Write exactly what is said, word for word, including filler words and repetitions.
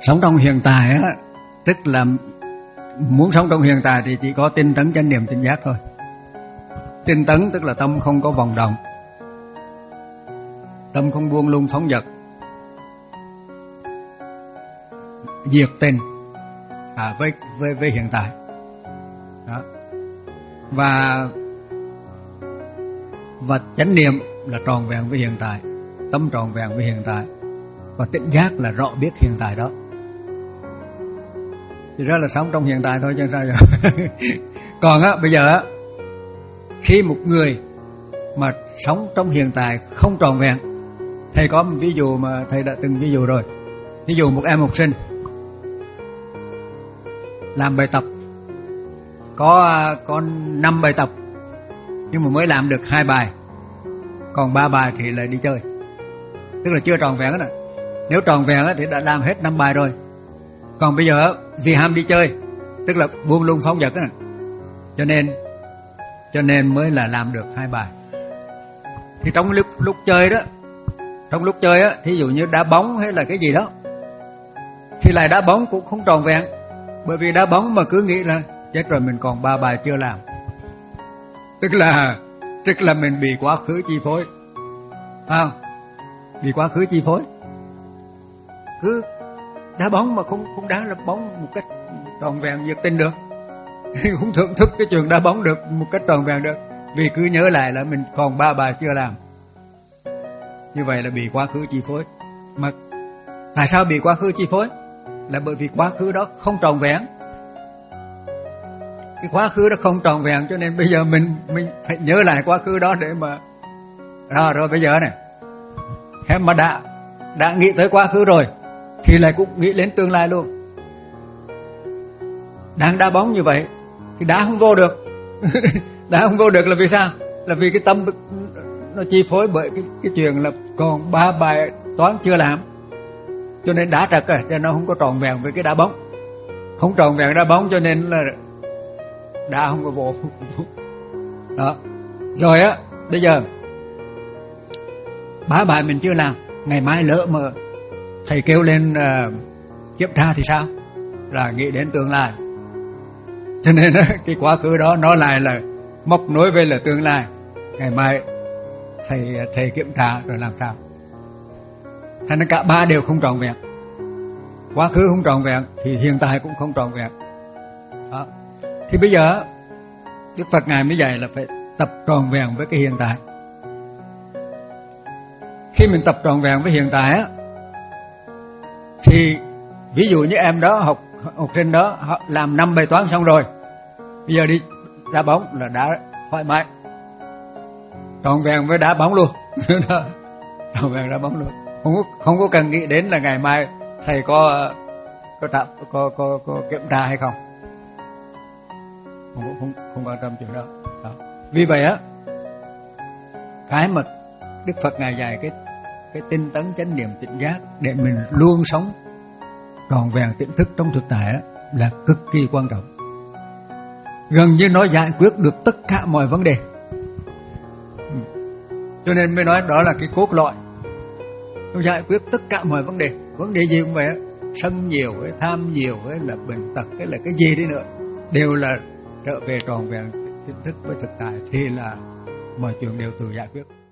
Sống trong hiện tại á, tức là muốn sống trong hiện tại thì chỉ có tinh tấn chánh niệm tỉnh giác thôi. Tinh tấn tức là tâm không có vòng động, tâm không buông lung phóng dật, nhiệt tình à, với với với hiện tại đó. Và và chánh niệm là tròn vẹn với hiện tại, tâm tròn vẹn với hiện tại, và tỉnh giác là rõ biết hiện tại đó. Thì đó là sống trong hiện tại thôi chứ sao giờ. Còn á bây giờ á, khi một người mà sống trong hiện tại không tròn vẹn, thầy có một ví dụ mà thầy đã từng ví dụ rồi. Ví dụ một em học sinh làm bài tập, có có năm bài tập nhưng mà mới làm được hai bài, còn ba bài thì lại đi chơi, tức là chưa tròn vẹn đó. Nếu tròn vẹn thì đã làm hết năm bài rồi. Còn bây giờ vì ham đi chơi, tức là buông lung phóng dật đó, cho nên cho nên mới là làm được hai bài. Thì trong lúc lúc chơi đó, trong lúc chơi á, thí dụ như đá bóng hay là cái gì đó, thì lại đá bóng cũng không tròn vẹn, bởi vì đá bóng mà cứ nghĩ là chết rồi mình còn ba bài chưa làm, tức là tức là mình bị quá khứ chi phối, à, bị quá khứ chi phối. Cứ đá bóng mà không không đá là bóng một cách tròn vẹn nhiệt tình được, không thưởng thức cái chuyện đá bóng được một cách tròn vẹn được, vì cứ nhớ lại là mình còn ba bài chưa làm. Như vậy là bị quá khứ chi phối. Mà tại sao bị quá khứ chi phối? Là bởi vì quá khứ đó không tròn vẹn. Cái quá khứ đó không tròn vẹn, cho nên bây giờ mình mình phải nhớ lại quá khứ đó để mà rồi rồi bây giờ này, em mà đã đã nghĩ tới quá khứ rồi thì lại cũng nghĩ đến tương lai luôn. Đang đá bóng như vậy thì đá không vô được. Đá không vô được là vì sao? Là vì cái tâm nó chi phối bởi cái, cái chuyện là còn ba bài toán chưa làm, cho nên đá trật à, cho nó không có tròn vẹn với cái đá bóng. Không tròn vẹn đá bóng cho nên là đá không có vô. Đó. Rồi á, bây giờ ba bài mình chưa làm, ngày mai lỡ mà thầy kêu lên uh, kiểm tra thì sao? Là nghĩ đến tương lai. Cho nên cái quá khứ đó nó lại là móc nối với là tương lai. Ngày mai thầy thầy kiểm tra rồi làm sao? Thành ra cả ba đều không tròn vẹn. Quá khứ không tròn vẹn thì hiện tại cũng không tròn vẹn. Đó. Thì bây giờ Đức Phật Ngài mới dạy là phải tập tròn vẹn với cái hiện tại. Khi mình tập tròn vẹn với hiện tại á, thì ví dụ như em đó học học sinh đó họ làm năm bài toán xong rồi, bây giờ đi đá bóng là đá thoải mái, tròn vẹn với đá bóng luôn. Tròn vẹn đá bóng luôn, không có, không có cần nghĩ đến là ngày mai thầy có có tạm có, có có kiểm tra hay không, không không không quan tâm chuyện đó. Đó. Vì vậy á, cái mà Đức Phật Ngài dạy cái cái tinh tấn chánh niệm tỉnh giác để mình luôn sống tròn vẹn tỉnh thức trong thực tại đó, là cực kỳ quan trọng. Gần như nó giải quyết được tất cả mọi vấn đề. Ừ. Cho nên mới nói đó là cái cốt lõi. Nó giải quyết tất cả mọi vấn đề. Vấn đề gì cũng vậy á, sân nhiều, cái tham nhiều, cái là bệnh tật, cái là cái gì đi nữa, đều là trở về tròn vẹn tỉnh thức với thực tại, thì là mọi chuyện đều tự giải quyết.